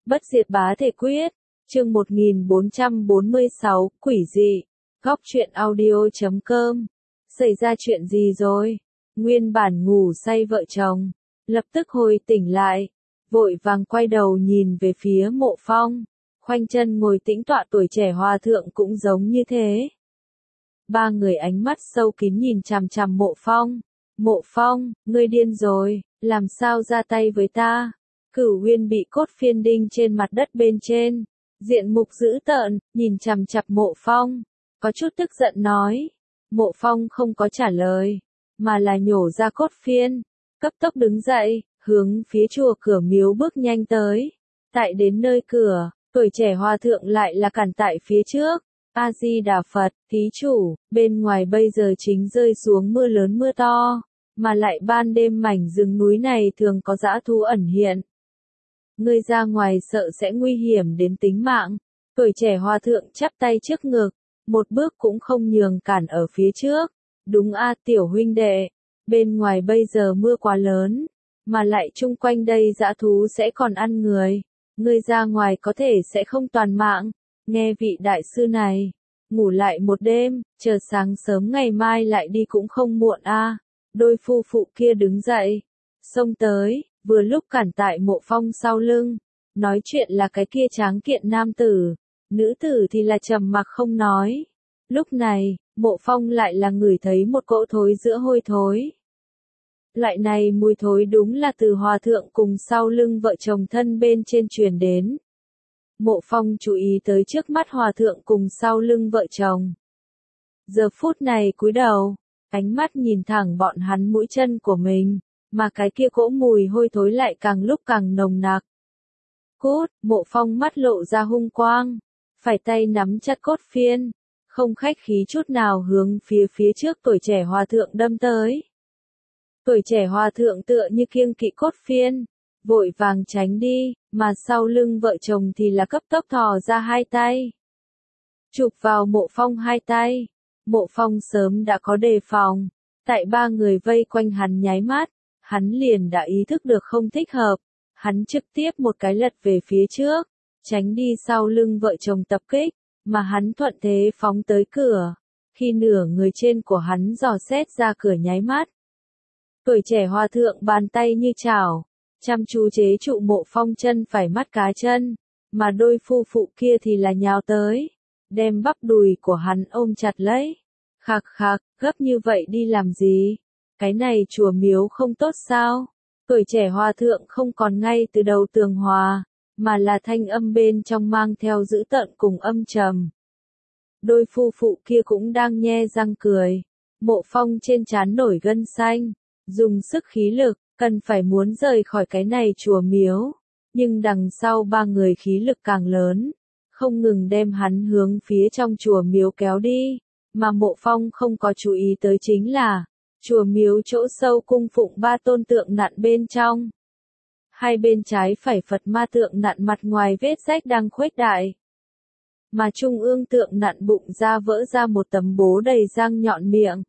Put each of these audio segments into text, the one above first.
Bất diệt bá thể quyết, chương 1446, quỷ dị, góc truyện audio.com. Xảy ra chuyện gì rồi? Nguyên bản ngủ say vợ chồng, lập tức hồi tỉnh lại, vội vàng quay đầu nhìn về phía Mộ Phong, khoanh chân ngồi tĩnh tọa. Tuổi trẻ hòa thượng cũng giống như thế. Ba người ánh mắt sâu kín nhìn chằm chằm Mộ Phong. Mộ Phong, ngươi điên rồi, làm sao ra tay với ta? Cửu Uyên bị cốt phiên đinh trên mặt đất bên trên, diện mục dữ tợn, nhìn chằm chằm Mộ Phong, có chút tức giận nói. Mộ Phong không có trả lời, mà là nhổ ra cốt phiên, cấp tốc đứng dậy, hướng phía chùa cửa miếu bước nhanh tới. Tại đến nơi cửa, tuổi trẻ hòa thượng lại là cản tại phía trước. A Di Đà Phật, thí chủ, bên ngoài bây giờ chính rơi xuống mưa lớn mưa to, mà lại ban đêm mảnh rừng núi này thường có dã thú ẩn hiện. Ngươi ra ngoài sợ sẽ nguy hiểm đến tính mạng. Tuổi trẻ hòa thượng chắp tay trước ngực, một bước cũng không nhường cản ở phía trước. Đúng a, tiểu huynh đệ, bên ngoài bây giờ mưa quá lớn, mà lại chung quanh đây dã thú sẽ còn ăn người. Ngươi ra ngoài có thể sẽ không toàn mạng. Nghe vị đại sư này, ngủ lại một đêm, chờ sáng sớm ngày mai lại đi cũng không muộn a. Đôi phu phụ kia đứng dậy, xông tới, vừa lúc cản tại Mộ Phong sau lưng. Nói chuyện là cái kia tráng kiện nam tử, nữ tử thì là trầm mặc không nói. Lúc này, Mộ Phong lại là ngửi thấy một cỗ thối giữa hôi thối. Loại này mùi thối đúng là từ hòa thượng cùng sau lưng vợ chồng thân bên trên truyền đến. Mộ Phong chú ý tới trước mắt hòa thượng cùng sau lưng vợ chồng. Giờ phút này cúi đầu, ánh mắt nhìn thẳng bọn hắn mũi chân của mình, mà cái kia cỗ mùi hôi thối lại càng lúc càng nồng nặc. Cút, Mộ Phong mắt lộ ra hung quang, phải tay nắm chặt cốt phiên, không khách khí chút nào hướng phía trước tuổi trẻ hòa thượng đâm tới. Tuổi trẻ hòa thượng tựa như kiêng kỵ cốt phiên, vội vàng tránh đi, mà sau lưng vợ chồng thì là cấp tốc thò ra hai tay, chụp vào Mộ Phong hai tay. Mộ Phong sớm đã có đề phòng, tại ba người vây quanh hắn nháy mắt, hắn liền đã ý thức được không thích hợp, hắn trực tiếp một cái lật về phía trước, tránh đi sau lưng vợ chồng tập kích, mà hắn thuận thế phóng tới cửa. Khi nửa người trên của hắn dò xét ra cửa nháy mắt, tuổi trẻ hòa thượng bàn tay như chảo, chăm chú chế trụ Mộ Phong chân phải mắt cá chân, mà đôi phu phụ kia thì là nhào tới, đem bắp đùi của hắn ôm chặt lấy. Khạc khạc, gấp như vậy đi làm gì? Cái này chùa miếu không tốt sao? Tuổi trẻ hòa thượng không còn ngay từ đầu tường hòa, mà là thanh âm bên trong mang theo dữ tợn cùng âm trầm. Đôi phu phụ kia cũng đang nhe răng cười. Mộ Phong trên trán nổi gân xanh, dùng sức khí lực, cần phải muốn rời khỏi cái này chùa miếu. Nhưng đằng sau ba người khí lực càng lớn, không ngừng đem hắn hướng phía trong chùa miếu kéo đi. Mà Mộ Phong không có chú ý tới chính là, chùa miếu chỗ sâu cung phụng ba tôn tượng nặn bên trong. Hai bên trái phải Phật ma tượng nặn mặt ngoài vết rách đang khuếch đại. Mà trung ương tượng nặn bụng ra vỡ ra một tấm bố đầy răng nhọn miệng.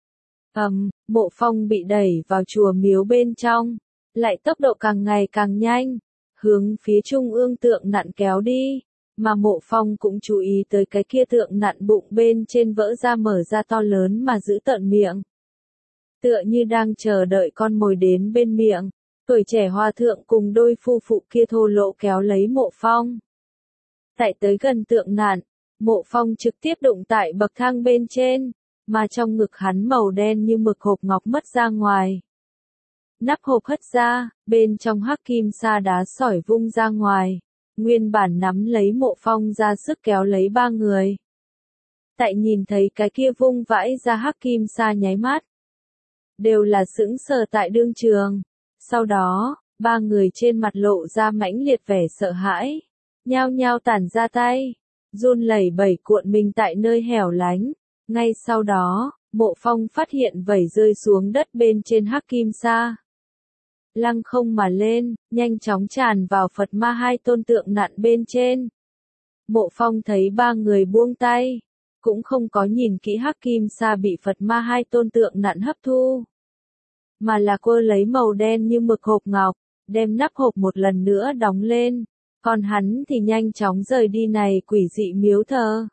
Mộ Phong bị đẩy vào chùa miếu bên trong, lại tốc độ càng ngày càng nhanh, hướng phía trung ương tượng nặn kéo đi. Mà Mộ Phong cũng chú ý tới cái kia tượng nặn bụng bên trên vỡ ra mở ra to lớn mà giữ tợn miệng. Tựa như đang chờ đợi con mồi đến bên miệng, tuổi trẻ hòa thượng cùng đôi phu phụ kia thô lỗ kéo lấy Mộ Phong. Tại tới gần tượng nặn, Mộ Phong trực tiếp đụng tại bậc thang bên trên, mà trong ngực hắn màu đen như mực hộp ngọc mất ra ngoài. Nắp hộp hất ra, bên trong hắc kim sa đá sỏi vung ra ngoài. Nguyên bản nắm lấy Mộ Phong ra sức kéo lấy ba người. Tại nhìn thấy cái kia vung vãi ra hắc kim sa nháy mắt, đều là sững sờ tại đương trường. Sau đó, ba người trên mặt lộ ra mãnh liệt vẻ sợ hãi, nhao nhao tản ra tay, run lẩy bẩy cuộn mình tại nơi hẻo lánh. Ngay sau đó, Mộ Phong phát hiện vẩy rơi xuống đất bên trên hắc kim sa. Lăng không mà lên, nhanh chóng tràn vào Phật ma hai tôn tượng nặn bên trên. Mộ Phong thấy ba người buông tay, cũng không có nhìn kỹ hắc kim sa bị Phật ma hai tôn tượng nặn hấp thu, mà là cô lấy màu đen như mực hộp ngọc, đem nắp hộp một lần nữa đóng lên, Còn hắn thì nhanh chóng rời đi này quỷ dị miếu thờ.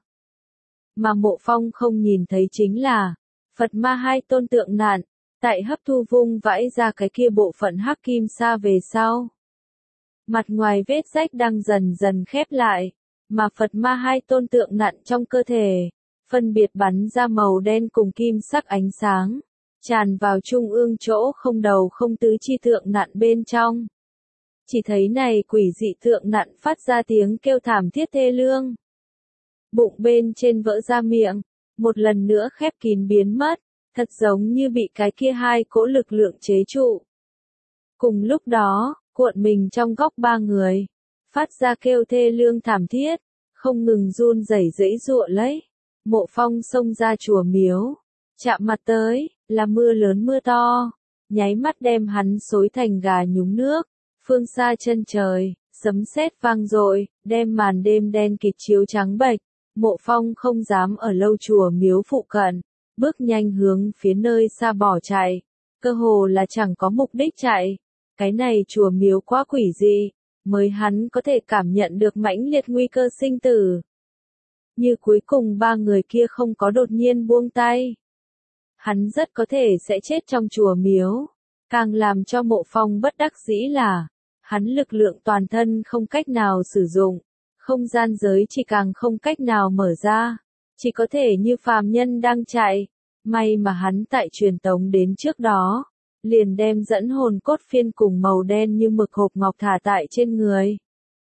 Mà Mộ Phong không nhìn thấy chính là, Phật Ma hai tôn tượng nạn, tại hấp thu vung vãi ra cái kia bộ phận hắc kim sa về sau. Mặt ngoài vết rách đang dần dần khép lại, mà Phật Ma hai tôn tượng nạn trong cơ thể, phân biệt bắn ra màu đen cùng kim sắc ánh sáng, tràn vào trung ương chỗ không đầu không tứ chi tượng nạn bên trong. Chỉ thấy này quỷ dị tượng nạn phát ra tiếng kêu thảm thiết thê lương. Bụng bên trên vỡ ra miệng, một lần nữa khép kín biến mất, thật giống như bị cái kia hai cỗ lực lượng chế trụ. Cùng lúc đó, cuộn mình trong góc ba người, phát ra kêu thê lương thảm thiết, không ngừng run rẩy giãy giụa lấy. Mộ Phong xông ra chùa miếu, chạm mặt tới, là mưa lớn mưa to, nháy mắt đem hắn xối thành gà nhúng nước. Phương xa chân trời, sấm sét vang dội, đem màn đêm đen kịt chiếu trắng bệch. Mộ Phong không dám ở lâu chùa miếu phụ cận, bước nhanh hướng phía nơi xa bỏ chạy, cơ hồ là chẳng có mục đích chạy. Cái này chùa miếu quá quỷ dị, mới hắn có thể cảm nhận được mãnh liệt nguy cơ sinh tử. Như cuối cùng ba người kia không có đột nhiên buông tay, hắn rất có thể sẽ chết trong chùa miếu. Càng làm cho Mộ Phong bất đắc dĩ là, hắn lực lượng toàn thân không cách nào sử dụng, không gian giới chỉ càng không cách nào mở ra, chỉ có thể như phàm nhân đang chạy. May mà hắn tại truyền tống đến trước đó, liền đem dẫn hồn cốt phiên cùng màu đen như mực hộp ngọc thả tại trên người.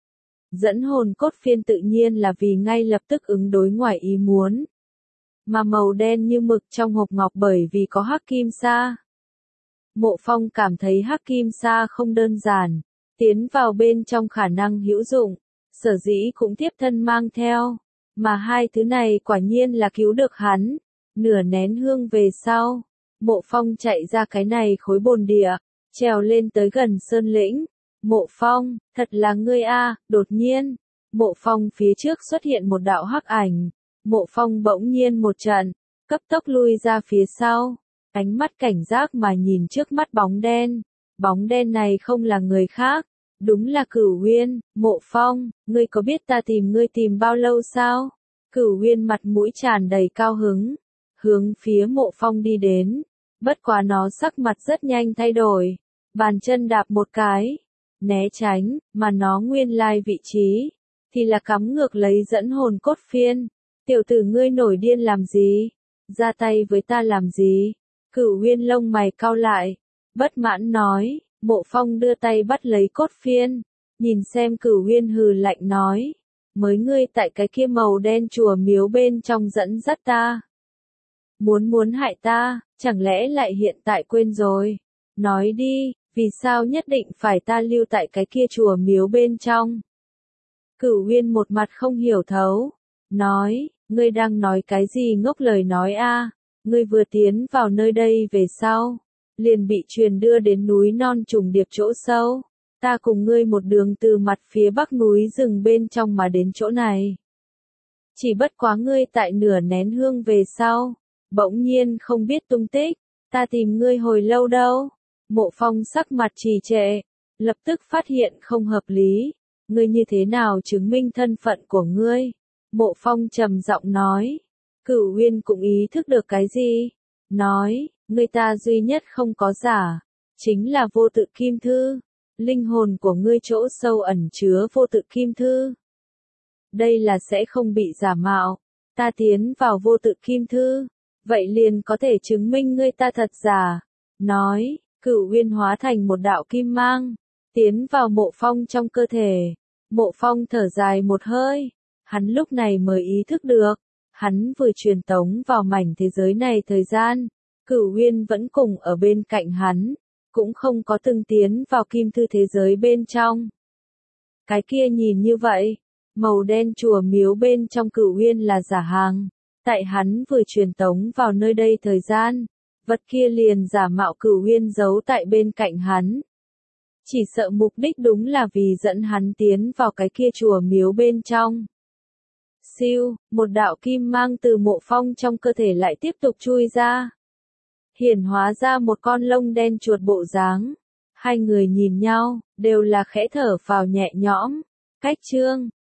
Dẫn hồn cốt phiên tự nhiên là vì ngay lập tức ứng đối ngoài ý muốn. Mà màu đen như mực trong hộp ngọc bởi vì có hắc kim sa. Mộ Phong cảm thấy hắc kim sa không đơn giản, tiến vào bên trong khả năng hữu dụng, sở dĩ cũng tiếp thân mang theo, mà hai thứ này quả nhiên là cứu được hắn. Nửa nén hương về sau, Mộ Phong chạy ra cái này khối bồn địa, trèo lên tới gần sơn lĩnh. Mộ Phong, thật là ngươi a, đột nhiên, Mộ Phong phía trước xuất hiện một đạo hắc ảnh. Mộ Phong bỗng nhiên một trận, cấp tốc lui ra phía sau, ánh mắt cảnh giác mà nhìn trước mắt bóng đen. Bóng đen này không là người khác, đúng là Cửu Uyên. Mộ Phong, ngươi có biết ta tìm ngươi tìm bao lâu sao? Cửu Uyên mặt mũi tràn đầy cao hứng, hướng phía Mộ Phong đi đến, bất quá nó sắc mặt rất nhanh thay đổi, bàn chân đạp một cái, né tránh, mà nó nguyên lai vị trí, thì là cắm ngược lấy dẫn hồn cốt phiên. Tiểu tử ngươi nổi điên làm gì? Ra tay với ta làm gì? Cửu Uyên lông mày cau lại, bất mãn nói. Mộ Phong đưa tay bắt lấy cốt phiên, nhìn xem Cửu Uyên hừ lạnh nói. Mới ngươi tại cái kia màu đen chùa miếu bên trong dẫn dắt ta. Muốn hại ta, chẳng lẽ lại hiện tại quên rồi? Nói đi, vì sao nhất định phải ta lưu tại cái kia chùa miếu bên trong? Cửu Uyên một mặt không hiểu thấu, nói, ngươi đang nói cái gì ngốc lời nói a? Ngươi vừa tiến vào nơi đây về sau, liền bị truyền đưa đến núi non trùng điệp chỗ sâu. Ta cùng ngươi một đường từ mặt phía bắc núi rừng bên trong mà đến chỗ này. Chỉ bất quá ngươi tại nửa nén hương về sau, bỗng nhiên không biết tung tích, ta tìm ngươi hồi lâu đâu. Mộ Phong sắc mặt trì trệ, lập tức phát hiện không hợp lý. Ngươi như thế nào chứng minh thân phận của ngươi? Mộ Phong trầm giọng nói. Cửu Uyên cũng ý thức được cái gì? Nói, ngươi ta duy nhất không có giả, chính là vô tự kim thư. Linh hồn của ngươi chỗ sâu ẩn chứa vô tự kim thư. Đây là sẽ không bị giả mạo. Ta tiến vào vô tự kim thư, vậy liền có thể chứng minh ngươi ta thật giả. Nói, Cửu Uyên hóa thành một đạo kim mang, tiến vào Mộ Phong trong cơ thể. Mộ Phong thở dài một hơi, hắn lúc này mới ý thức được, hắn vừa truyền tống vào mảnh thế giới này thời gian, Cửu Uyên vẫn cùng ở bên cạnh hắn, cũng không có từng tiến vào kim thư thế giới bên trong. Cái kia nhìn như vậy, màu đen chùa miếu bên trong Cửu Uyên là giả hàng, tại hắn vừa truyền tống vào nơi đây thời gian, vật kia liền giả mạo Cửu Uyên giấu tại bên cạnh hắn. Chỉ sợ mục đích đúng là vì dẫn hắn tiến vào cái kia chùa miếu bên trong. Siêu, một đạo kim mang từ Mộ Phong trong cơ thể lại tiếp tục chui ra. Hiển hóa ra một con lông đen chuột bộ dáng. Hai người nhìn nhau, đều là khẽ thở phào nhẹ nhõm. Cách chương